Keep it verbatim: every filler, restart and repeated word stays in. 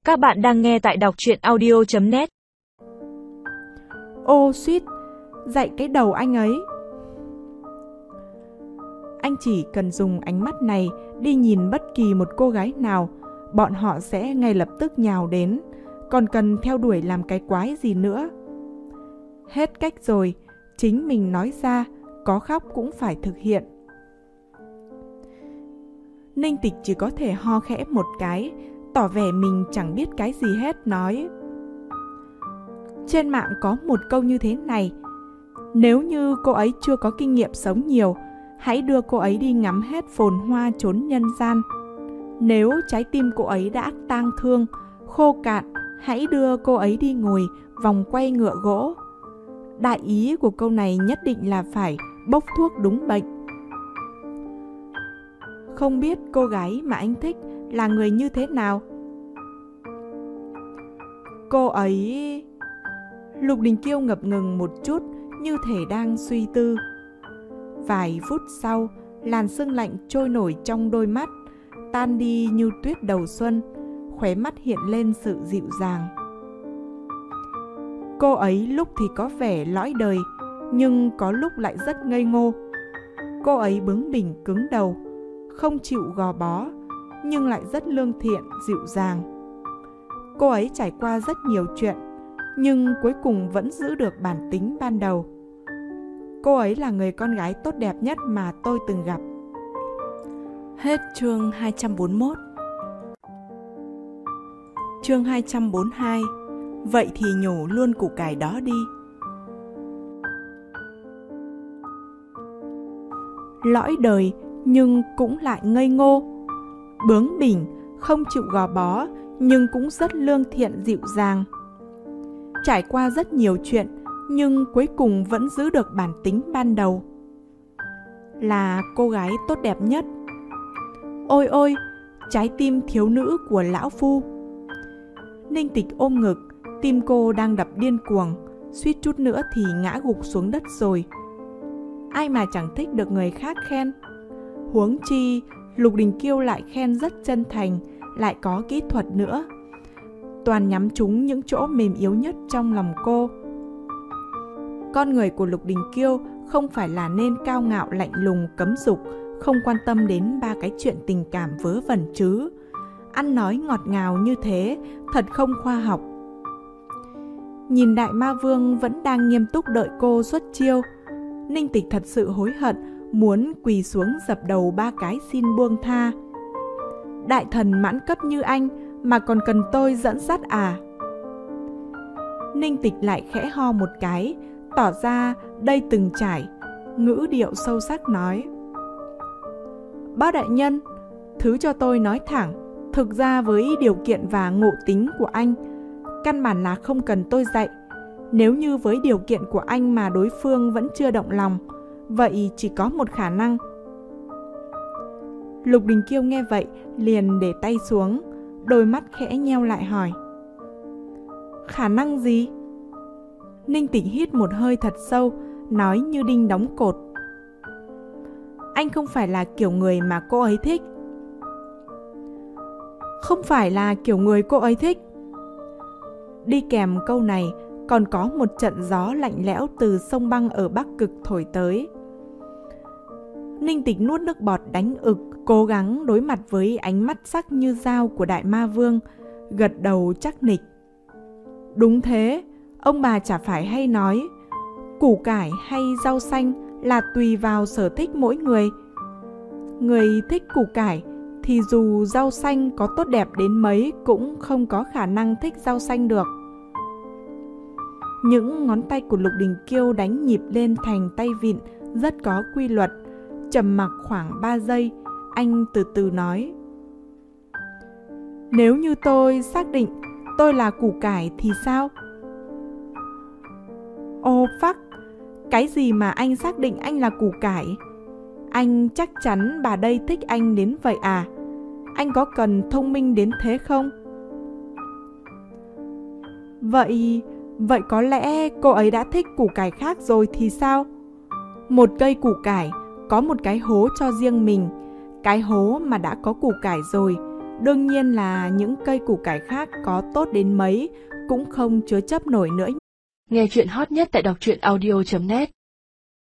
Các bạn đang nghe tại đọc truyện audio chấm net. Ô suýt, dạy cái đầu anh ấy. Anh chỉ cần dùng ánh mắt này đi nhìn bất kỳ một cô gái nào, bọn họ sẽ ngay lập tức nhào đến, còn cần theo đuổi làm cái quái gì nữa. Hết cách rồi, chính mình nói ra, có khóc cũng phải thực hiện. Ninh Tịch chỉ có thể ho khẽ một cái, tỏ vẻ mình chẳng biết cái gì hết, nói: Trên mạng có một câu như thế này: nếu như cô ấy chưa có kinh nghiệm sống nhiều, hãy đưa cô ấy đi ngắm hết phồn hoa chốn nhân gian. Nếu trái tim cô ấy đã tang thương, khô cạn, hãy đưa cô ấy đi ngồi vòng quay ngựa gỗ. Đại ý của câu này nhất định là phải bốc thuốc đúng bệnh. Không biết cô gái mà anh thích là người như thế nào? Cô ấy... Lục Đình Kiêu ngập ngừng một chút, như thể đang suy tư. Vài phút sau, làn sương lạnh trôi nổi trong đôi mắt, tan đi như tuyết đầu xuân, khóe mắt hiện lên sự dịu dàng. Cô ấy lúc thì có vẻ lõi đời, nhưng có lúc lại rất ngây ngô. Cô ấy bướng bỉnh cứng đầu, không chịu gò bó, nhưng lại rất lương thiện, dịu dàng. Cô ấy trải qua rất nhiều chuyện, nhưng cuối cùng vẫn giữ được bản tính ban đầu. Cô ấy là người con gái tốt đẹp nhất mà tôi từng gặp. Hết chương hai trăm bốn mươi mốt. Chương hai trăm bốn mươi hai. Vậy thì nhổ luôn củ cải đó đi. Lõi đời nhưng cũng lại ngây ngô, bướng bỉnh, không chịu gò bó, nhưng cũng rất lương thiện dịu dàng. Trải qua rất nhiều chuyện, nhưng cuối cùng vẫn giữ được bản tính ban đầu. Là cô gái tốt đẹp nhất. Ôi ôi, trái tim thiếu nữ của lão phu. Ninh Tịch ôm ngực, tim cô đang đập điên cuồng, suýt chút nữa thì ngã gục xuống đất rồi. Ai mà chẳng thích được người khác khen. Huống chi, Lục Đình Kiêu lại khen rất chân thành, lại có kỹ thuật nữa. Toàn nhắm trúng những chỗ mềm yếu nhất trong lòng cô. Con người của Lục Đình Kiêu không phải là nên cao ngạo lạnh lùng cấm dục, không quan tâm đến ba cái chuyện tình cảm vớ vẩn chứ. Ăn nói ngọt ngào như thế thật không khoa học. Nhìn Đại Ma Vương vẫn đang nghiêm túc đợi cô xuất chiêu, Ninh Tịch thật sự hối hận, muốn quỳ xuống dập đầu ba cái xin buông tha. Đại thần mãn cấp như anh mà còn cần tôi dẫn dắt à? Ninh Tịch lại khẽ ho một cái, tỏ ra đây từng trải, ngữ điệu sâu sắc nói: Bác đại nhân, thứ cho tôi nói thẳng, thực ra với điều kiện và ngộ tính của anh, căn bản là không cần tôi dạy. Nếu như với điều kiện của anh mà đối phương vẫn chưa động lòng, vậy chỉ có một khả năng. Lục Đình Kiêu nghe vậy liền để tay xuống, đôi mắt khẽ nheo lại hỏi: Khả năng gì? Ninh Tịch hít một hơi thật sâu, nói như đinh đóng cột: Anh không phải là kiểu người mà cô ấy thích. Không phải là kiểu người cô ấy thích. Đi kèm câu này còn có một trận gió lạnh lẽo từ sông băng ở Bắc Cực thổi tới. Ninh Tịch nuốt nước bọt đánh ực, cố gắng đối mặt với ánh mắt sắc như dao của Đại Ma Vương, gật đầu chắc nịch. Đúng thế, ông bà chả phải hay nói, củ cải hay rau xanh là tùy vào sở thích mỗi người. Người thích củ cải thì dù rau xanh có tốt đẹp đến mấy cũng không có khả năng thích rau xanh được. Những ngón tay của Lục Đình Kiêu đánh nhịp lên thành tay vịn rất có quy luật. Trầm mặc khoảng ba giây, anh từ từ nói: Nếu như tôi xác định tôi là củ cải thì sao? Ô phắc, cái gì mà anh xác định anh là củ cải? Anh chắc chắn bà đây thích anh đến vậy à? Anh có cần thông minh đến thế không? Vậy, vậy có lẽ cô ấy đã thích củ cải khác rồi thì sao? Một cây củ cải có một cái hố cho riêng mình. Cái hố mà đã có củ cải rồi, Đương nhiên là những cây củ cải khác có tốt đến mấy cũng không chứa chấp nổi nữa. Nghe chuyện hot nhất tại đọc truyện audio chấm net.